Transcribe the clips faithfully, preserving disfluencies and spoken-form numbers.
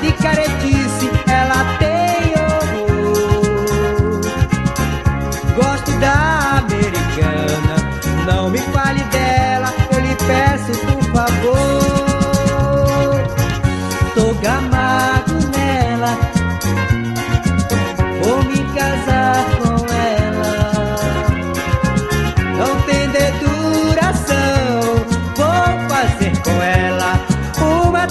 de caretice, ela tem horror. Gosto da americana, não me fale dela, eu lhe peço por favor. Tô gamado nela, vou me casar com ela. Não tem deduração, vou fazer com ela uma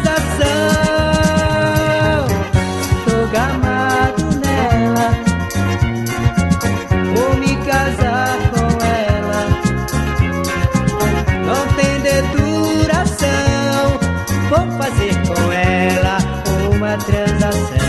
transação. Tô gamado nela, vou me casar com ela. Não tem deduração, vou fazer com ela uma transação.